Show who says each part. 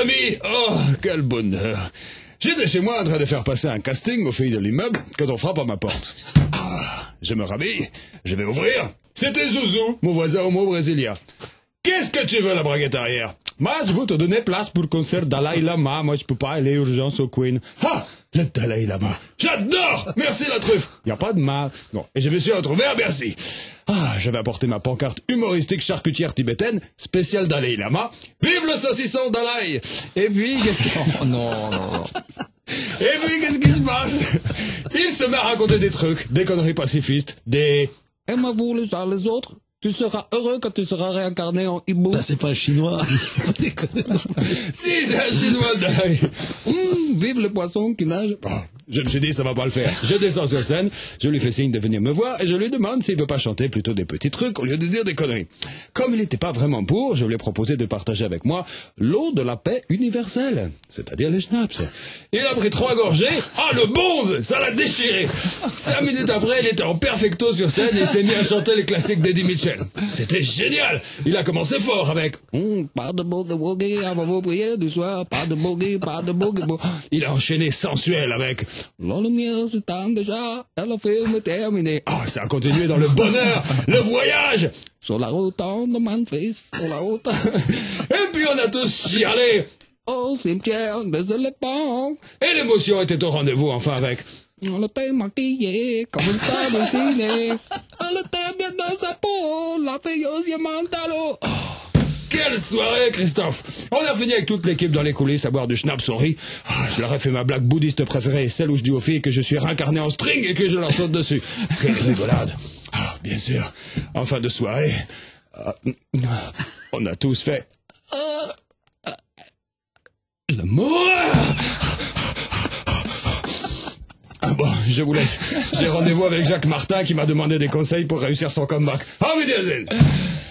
Speaker 1: amis! Oh, quel bonheur! J'étais chez moi en train de faire passer un casting aux filles de l'immeuble quand on frappe à ma porte. Ah, je me rhabille, je vais ouvrir. C'était Zouzou, mon voisin homo brésilien. Qu'est-ce que tu veux, la braguette arrière? Moi, je veux te donner place pour le concert Dalai Lama. Moi, je peux pas aller urgence au Queen. Ah, le Dalai Lama. J'adore! Merci la truffe. Y a pas de mal. Bon, et je me suis retrouvé à Bercy. Ah, j'avais apporté ma pancarte humoristique charcutière tibétaine, spéciale Dalai Lama. Vive le saucisson Dalai! Et puis, qu'est-ce qui...
Speaker 2: Oh non, non.
Speaker 1: Et puis, qu'est-ce qui se passe? Il se met à raconter des trucs, des conneries pacifistes, des... Aimez-vous les uns les autres? Tu seras heureux quand tu seras réincarné en hibou.
Speaker 3: Ça, c'est pas un chinois.
Speaker 1: Si, c'est un chinois Dalai. Vive le poisson qui nage. Oh, je me suis dit, ça va pas le faire. Je descends sur scène, je lui fais signe de venir me voir et je lui demande s'il veut pas chanter plutôt des petits trucs au lieu de dire des conneries. Comme il n'était pas vraiment pour, je lui ai proposé de partager avec moi l'eau de la paix universelle, c'est-à-dire les schnapps. Il a pris 3 gorgées. Ah, le bonze! Ça l'a déchiré. 5 minutes après, il était en perfecto sur scène et il s'est mis à chanter les classiques d'Eddie Mitchell. C'était génial. Il a commencé fort avec pas de boogie avant vos prières du soir, pas de boogie, pas de boogie. Il a enchaîné sensuel avec la lumière s'éteint déjà, et le film est terminé. Ah, ça a continué dans le bonheur, le voyage. Sur la route de Memphis, sur la route. Et puis on a tous chialé au cimetière des éléphants. Et l'émotion était au rendez-vous enfin avec on était maquillé comme une star de ciné. Elle était bien dans sa peau, la fille aux yeux mentalo. Oh, quelle soirée, Christophe! On a fini avec toute l'équipe dans les coulisses à boire du schnapp souris. Ah, je leur ai fait ma blague bouddhiste préférée, celle où je dis aux filles que je suis réincarné en string et que je leur saute dessus. Quelle rigolade! Ah, bien sûr, en fin de soirée, on a tous fait l'amour. Ah bon, je vous laisse. J'ai rendez-vous avec Jacques Martin qui m'a demandé des conseils pour réussir son comeback. Auf Wiedersehen!